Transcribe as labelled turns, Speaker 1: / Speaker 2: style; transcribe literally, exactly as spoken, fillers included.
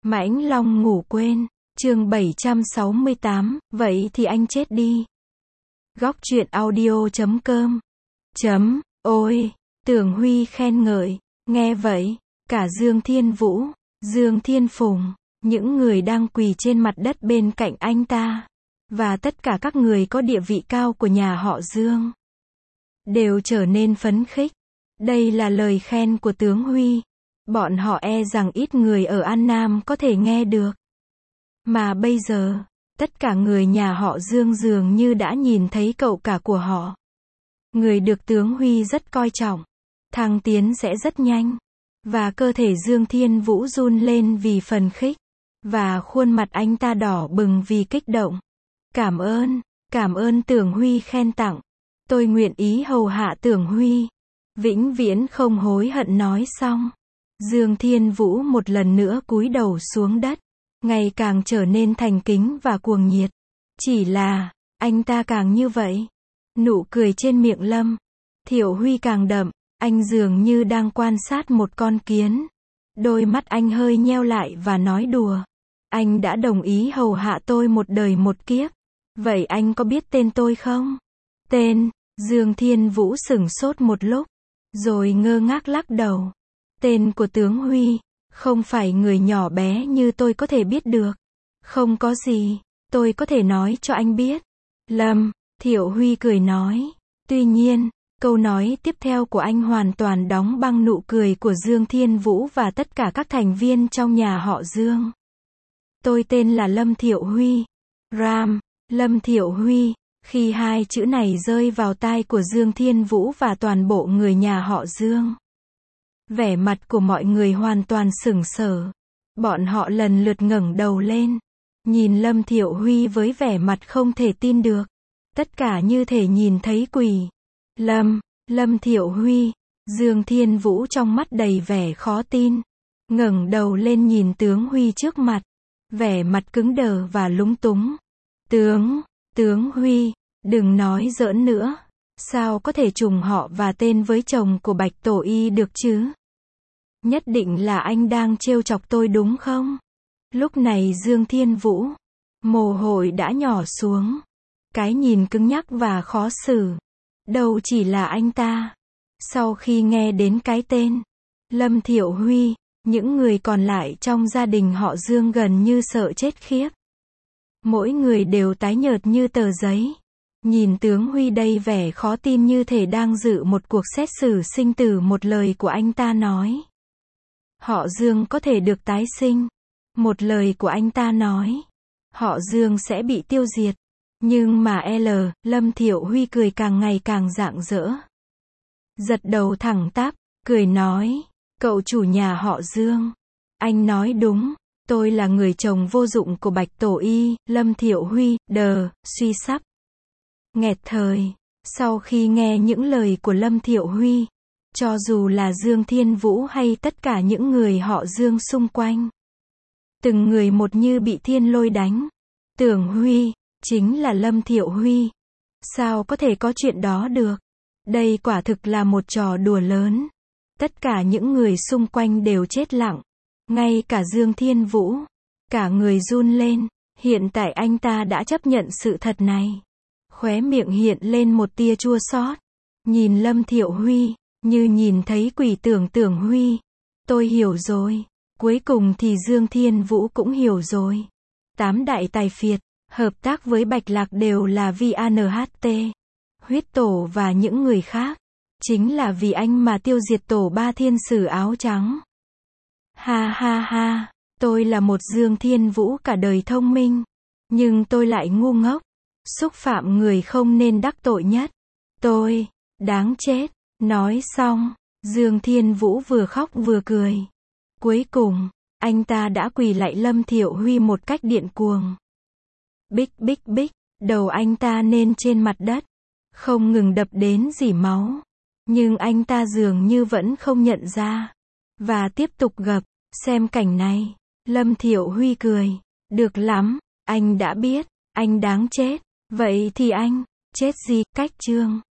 Speaker 1: Mãnh Long ngủ quên, chương bảy trăm sáu mươi tám, vậy thì anh chết đi. Góc truyện audio chấm com chấm, ôi, Tưởng Huy khen ngợi, nghe vậy, cả Dương Thiên Vũ, Dương Thiên Phùng, những người đang quỳ trên mặt đất bên cạnh anh ta, và tất cả các người có địa vị cao của nhà họ Dương, đều trở nên phấn khích. Đây là lời khen của tướng Huy. Bọn họ e rằng ít người ở An Nam có thể nghe được. Mà bây giờ, tất cả người nhà họ Dương dường như đã nhìn thấy cậu cả của họ. Người được tướng Huy rất coi trọng. Thăng tiến sẽ rất nhanh. Và cơ thể Dương Thiên Vũ run lên vì phần khích. Và khuôn mặt anh ta đỏ bừng vì kích động. Cảm ơn, cảm ơn Tưởng Huy khen tặng. Tôi nguyện ý hầu hạ Tưởng Huy. Vĩnh viễn không hối hận nói xong. Dương Thiên Vũ một lần nữa cúi đầu xuống đất, ngày càng trở nên thành kính và cuồng nhiệt. Chỉ là, anh ta càng như vậy, nụ cười trên miệng Lâm Thiệu Huy càng đậm, anh dường như đang quan sát một con kiến. Đôi mắt anh hơi nheo lại và nói đùa. Anh đã đồng ý hầu hạ tôi một đời một kiếp. Vậy anh có biết tên tôi không? Tên, Dương Thiên Vũ sửng sốt một lúc, rồi ngơ ngác lắc đầu. Tên của tướng Huy, không phải người nhỏ bé như tôi có thể biết được. Không có gì, tôi có thể nói cho anh biết. Lâm Thiệu Huy cười nói. Tuy nhiên, câu nói tiếp theo của anh hoàn toàn đóng băng nụ cười của Dương Thiên Vũ và tất cả các thành viên trong nhà họ Dương. Tôi tên là Lâm Thiệu Huy. Ram, Lâm Thiệu Huy. Khi hai chữ này rơi vào tai của Dương Thiên Vũ và toàn bộ người nhà họ Dương, vẻ mặt của mọi người hoàn toàn sững sờ. Bọn họ lần lượt ngẩng đầu lên, nhìn Lâm Thiệu Huy với vẻ mặt không thể tin được. Tất cả như thể nhìn thấy quỷ. Lâm, Lâm Thiệu Huy, Dương Thiên Vũ trong mắt đầy vẻ khó tin, ngẩng đầu lên nhìn tướng Huy trước mặt, vẻ mặt cứng đờ và lúng túng. Tướng, tướng Huy, đừng nói giỡn nữa. Sao có thể trùng họ và tên với chồng của Bạch Tổ Y được chứ? Nhất định là anh đang trêu chọc tôi đúng không? Lúc này Dương Thiên Vũ, mồ hôi đã nhỏ xuống. Cái nhìn cứng nhắc và khó xử. Đâu chỉ là anh ta. Sau khi nghe đến cái tên Lâm Thiệu Huy, những người còn lại trong gia đình họ Dương gần như sợ chết khiếp. Mỗi người đều tái nhợt như tờ giấy. Nhìn tướng Huy đầy vẻ khó tin như thể đang dự một cuộc xét xử sinh tử. Một lời của anh ta nói, họ Dương có thể được tái sinh. Một lời của anh ta nói, họ Dương sẽ bị tiêu diệt. Nhưng mà L, Lâm Thiệu Huy cười càng ngày càng rạng rỡ. Giật đầu thẳng tắp, cười nói, cậu chủ nhà họ Dương, anh nói đúng, tôi là người chồng vô dụng của Bạch Tổ Y. Lâm Thiệu Huy, đờ, suy sắp nghẹt thời. Sau khi nghe những lời của Lâm Thiệu Huy, cho dù là Dương Thiên Vũ hay tất cả những người họ Dương xung quanh, từng người một như bị thiên lôi đánh. Tưởng Huy, chính là Lâm Thiệu Huy. Sao có thể có chuyện đó được? Đây quả thực là một trò đùa lớn. Tất cả những người xung quanh đều chết lặng. Ngay cả Dương Thiên Vũ. Cả người run lên. Hiện tại anh ta đã chấp nhận sự thật này. Khóe miệng hiện lên một tia chua xót. Nhìn Lâm Thiệu Huy, như nhìn thấy quỷ. Tưởng Tưởng Huy. Tôi hiểu rồi. Cuối cùng thì Dương Thiên Vũ cũng hiểu rồi. Tám đại tài phiệt, hợp tác với Bạch Lạc đều là vì a en hát tê, huyết tổ và những người khác. Chính là vì anh mà tiêu diệt tổ ba thiên sử áo trắng. Ha ha ha, tôi là một Dương Thiên Vũ cả đời thông minh. Nhưng tôi lại ngu ngốc. Xúc phạm người không nên đắc tội nhất. Tôi, đáng chết. Nói xong, Dương Thiên Vũ vừa khóc vừa cười. Cuối cùng, anh ta đã quỳ lạy Lâm Thiệu Huy một cách điên cuồng. Bích bích bích, đầu anh ta nên trên mặt đất, không ngừng đập đến rỉ máu. Nhưng anh ta dường như vẫn không nhận ra, và tiếp tục gập. Xem cảnh này, Lâm Thiệu Huy cười. Được lắm, anh đã biết, anh đáng chết. Vậy thì anh, chết gì, cách chương.